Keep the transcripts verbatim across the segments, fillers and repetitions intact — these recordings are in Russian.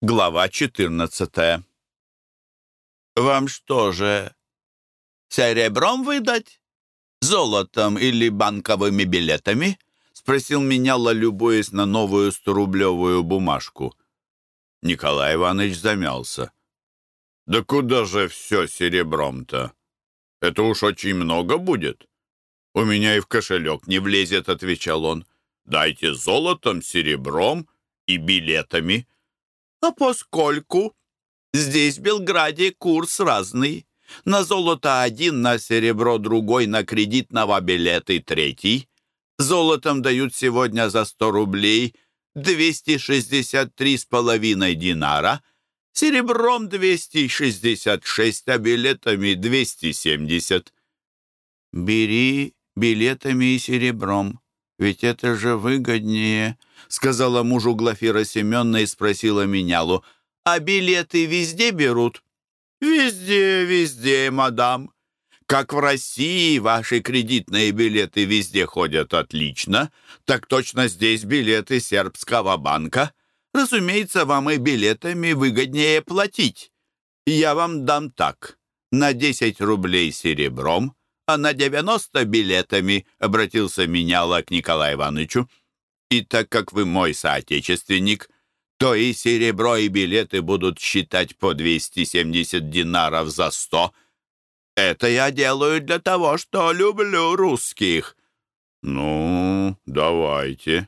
Глава четырнадцатая. «Вам что же, серебром выдать? Золотом или банковыми билетами?» — спросил меняла, любуясь на новую сторублевую бумажку. Николай Иванович замялся. «Да куда же все серебром-то? Это уж очень много будет. У меня и в кошелек не влезет», — отвечал он. «Дайте золотом, серебром и билетами». «А поскольку здесь, в Белграде, курс разный. На золото один, на серебро другой, на кредитного билеты третий. Золотом дают сегодня за сто рублей двести шестьдесят три с половиной динара, серебром двести шестьдесят шесть, а билетами двести семьдесят. «Бери билетами и серебром, ведь это же выгоднее», — сказала мужу Глафира Семеновна и спросила менялу: «А билеты везде берут?» «Везде, везде, мадам. Как в России ваши кредитные билеты везде ходят отлично, так точно здесь билеты сербского банка. Разумеется, вам и билетами выгоднее платить. Я вам дам так: на десять рублей серебром, а на девяносто билетами», — обратился меняла к Николаю Ивановичу. «И так как вы мой соотечественник, то и серебро, и билеты будут считать по двести семьдесят динаров за сто. Это я делаю для того, что люблю русских». «Ну, давайте».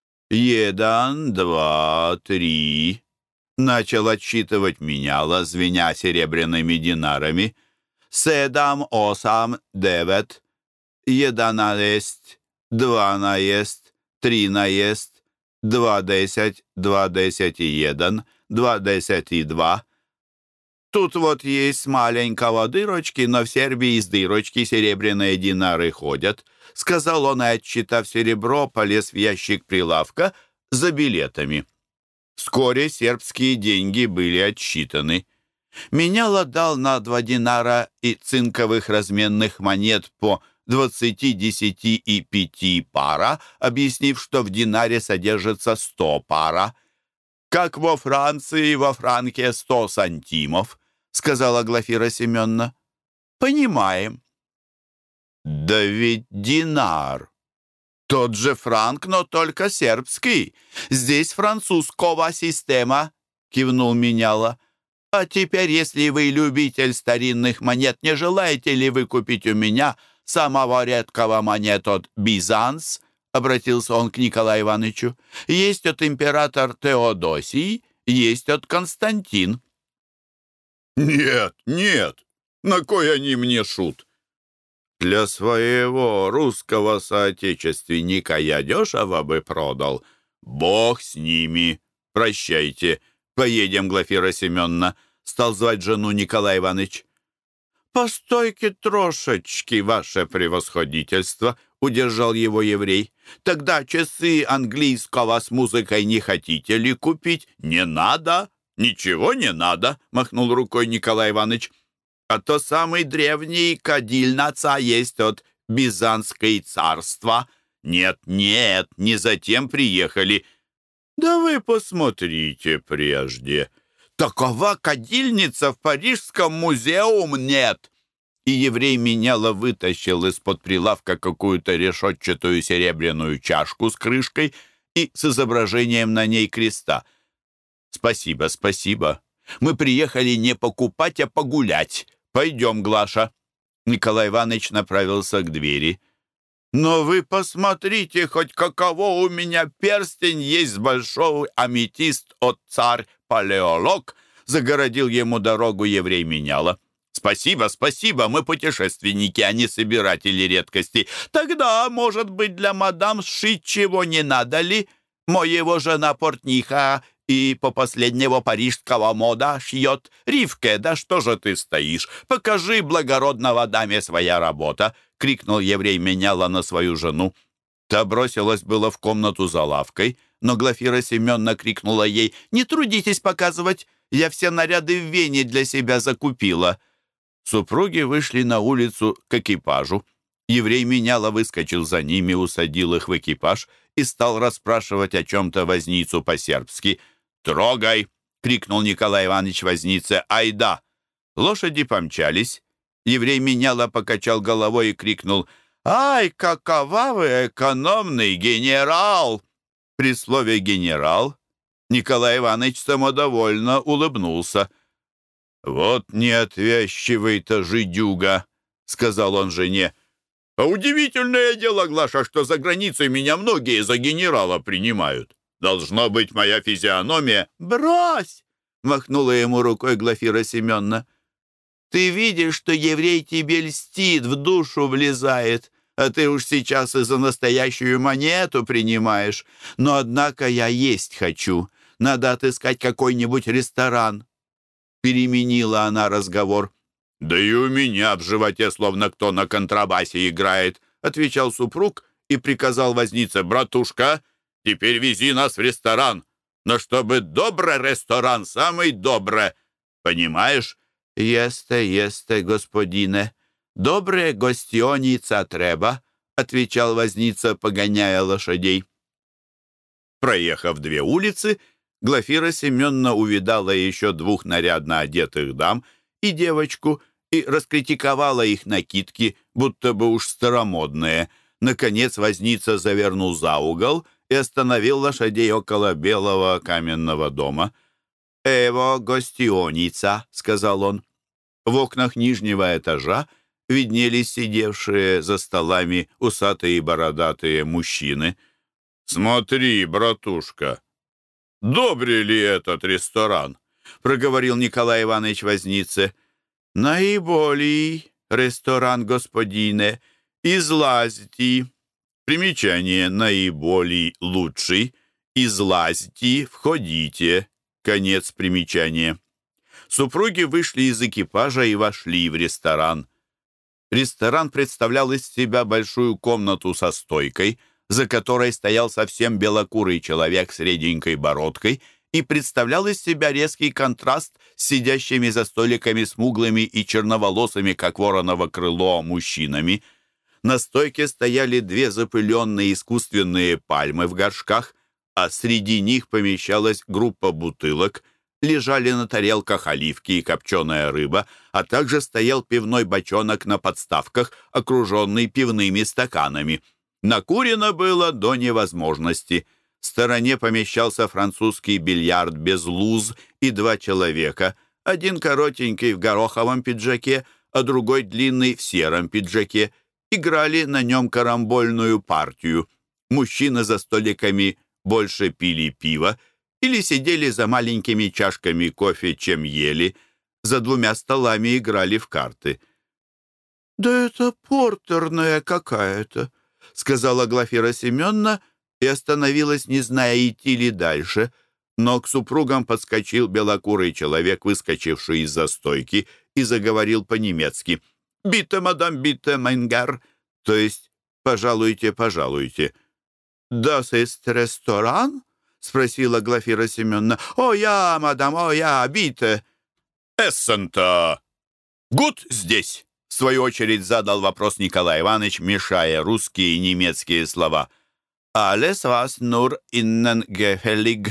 «Един, два, три», — начал отсчитывать меняла, звеня серебряными динарами. «Седам, осам, девет, единаесть, два наесть, три наесть, два десять, два десять и един, два десять и два. Тут вот есть с маленького дырочки, но в Сербии из дырочки серебряные динары ходят», — сказал он, и, отсчитав серебро, полез в ящик прилавка за билетами. Вскоре сербские деньги были отсчитаны. Меняла дал на два динара и цинковых разменных монет по двадцати, десяти и пяти пара, объяснив, что в динаре содержится сто пара. «Как во Франции во франке сто сантимов», — сказала Глафира Семеновна. «Понимаем». «Да ведь динар тот же франк, но только сербский. Здесь французского система», — кивнул меняла. «А теперь, если вы любитель старинных монет, не желаете ли вы купить у меня самого редкого монет от Бизанс?» — обратился он к Николаю Ивановичу. «Есть от император Теодосий, есть от Константин». «Нет, нет, на кой они мне шут? Для своего русского соотечественника я дешево бы продал. Бог с ними. Прощайте. Поедем, Глафира Семеновна», — стал звать жену Николай Иванович. «Постойте трошечки, ваше превосходительство», — удержал его еврей. «Тогда часы английского с музыкой не хотите ли купить?» «Не надо, ничего не надо», — махнул рукой Николай Иванович. «А то самый древний кадильнаца есть от Бизанское царства». «Нет, нет, не затем приехали». «Да вы посмотрите прежде. Такова кадильница в Парижском музеуме нет». И еврей меняла вытащил из-под прилавка какую-то решетчатую серебряную чашку с крышкой и с изображением на ней креста. «Спасибо, спасибо. Мы приехали не покупать, а погулять. Пойдем, Глаша». Николай Иванович направился к двери. «Но вы посмотрите, хоть каково у меня перстень есть большой аметист от царь Палеолог», — загородил ему дорогу еврей меняла. «Спасибо, спасибо, мы путешественники, а не собиратели редкостей. Тогда, может быть, для мадам сшить чего не надо ли? Моего жена портниха и по последнего парижского мода шьет. Ривке, да что же ты стоишь? Покажи благородного даме своя работа», — крикнул еврей меняла на свою жену. Та бросилась было в комнату за лавкой, но Глафира Семеновна крикнула ей: «Не трудитесь показывать, я все наряды в Вене для себя закупила». Супруги вышли на улицу к экипажу. Еврей меняла выскочил за ними, усадил их в экипаж и стал расспрашивать о чем-то возницу по-сербски. «Трогай! — крикнул Николай Иванович вознице. «Айда!» Лошади помчались. Еврей меняло покачал головой и крикнул: «Ай, какова вы экономный генерал!» При слове «генерал» Николай Иванович самодовольно улыбнулся. «Вот неотвязчивый-то жидюга», — сказал он жене. «А удивительное дело, Глаша, что за границей меня многие за генерала принимают. Должно быть, моя физиономия...» «Брось!» — махнула ему рукой Глафира Семеновна. «Ты видишь, что еврей тебе льстит, в душу влезает, а ты уж сейчас и за настоящую монету принимаешь. Но, однако, я есть хочу. Надо отыскать какой-нибудь ресторан». Переменила она разговор. «Да и у меня в животе словно кто на контрабасе играет», — отвечал супруг и приказал вознице: «Братушка, теперь вези нас в ресторан, но чтобы добрый ресторан, самый добрый, понимаешь?» «Есте, есте, господине. Добре гостьоница треба», — отвечал возница, погоняя лошадей. Проехав две улицы, Глафира Семеновна увидала еще двух нарядно одетых дам и девочку и раскритиковала их накидки, будто бы уж старомодные. Наконец возница завернул за угол и остановил лошадей около белого каменного дома. «Эво гостионица», — сказал он. В окнах нижнего этажа виднелись сидевшие за столами усатые и бородатые мужчины. «Смотри, братушка, добрый ли этот ресторан?» — проговорил Николай Иванович вознице. «Наиболей ресторан, господине, излазьте». Примечание: наиболей лучший, излазьте, входите. Конец примечания. Супруги вышли из экипажа и вошли в ресторан. Ресторан представлял из себя большую комнату со стойкой, за которой стоял совсем белокурый человек с реденькой бородкой, и представлял из себя резкий контраст с сидящими за столиками смуглыми и черноволосыми, как вороново крыло, мужчинами. На стойке стояли две запыленные искусственные пальмы в горшках, а среди них помещалась группа бутылок, лежали на тарелках оливки и копченая рыба, а также стоял пивной бочонок на подставках, окруженный пивными стаканами. Накурено было до невозможности. В стороне помещался французский бильярд без луз и два человека, один коротенький в гороховом пиджаке, а другой длинный в сером пиджаке. Играли на нем карамбольную партию. Мужчины за столиками больше пили пиво или сидели за маленькими чашками кофе, чем ели. За двумя столами играли в карты. «Да это портерная какая-то», — сказала Глафира Семеновна и остановилась, не зная, идти ли дальше. Но к супругам подскочил белокурый человек, выскочивший из-за стойки, и заговорил по-немецки. «Бите, мадам, бите, майнгар», то есть «пожалуйте, пожалуйте». «Das ist ресторан?» — спросила Глафира Семеновна. «О, я, мадам, о, я, бите». «Эссен-то гуд здесь?» — в свою очередь задал вопрос Николай Иванович, мешая русские и немецкие слова. «Alles was nur Ihnen gefällig».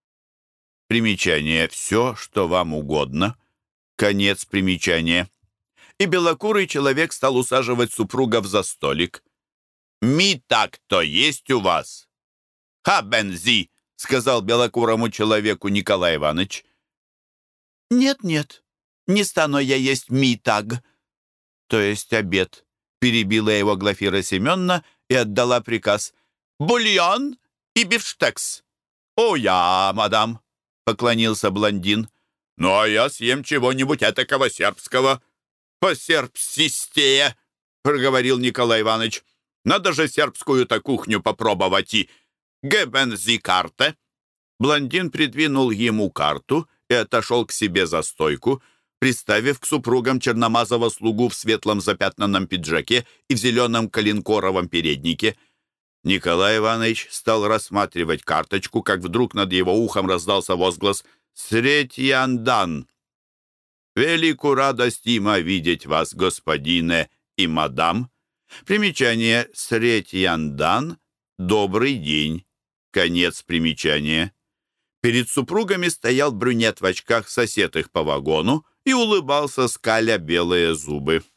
Примечание: «Все, что вам угодно». Конец примечания. И белокурый человек стал усаживать супругов за столик. «Ми-так-то есть у вас?» «Хабензи», — сказал белокурому человеку Николай Иванович. «Нет-нет, не стану я есть ми-так», то есть обед, перебила его Глафира Семеновна и отдала приказ. «Бульон и бифштекс». «О, я, мадам», — поклонился блондин. «Ну, а я съем чего-нибудь этакого сербского». «По-сербсистее», — проговорил Николай Иванович. «Надо же сербскую-то кухню попробовать и...» «Гебензи карте». Блондин придвинул ему карту и отошел к себе за стойку, приставив к супругам черномазого слугу в светлом запятнанном пиджаке и в зеленом коленкоровом переднике. Николай Иванович стал рассматривать карточку, как вдруг над его ухом раздался возглас «Сретьяндан». «Великую радость има видеть вас, господине и мадам». Примечание: «Сретьяндан» — «добрый день». Конец примечания. Перед супругами стоял брюнет в очках, сосед их по вагону, и улыбался, скаля белые зубы.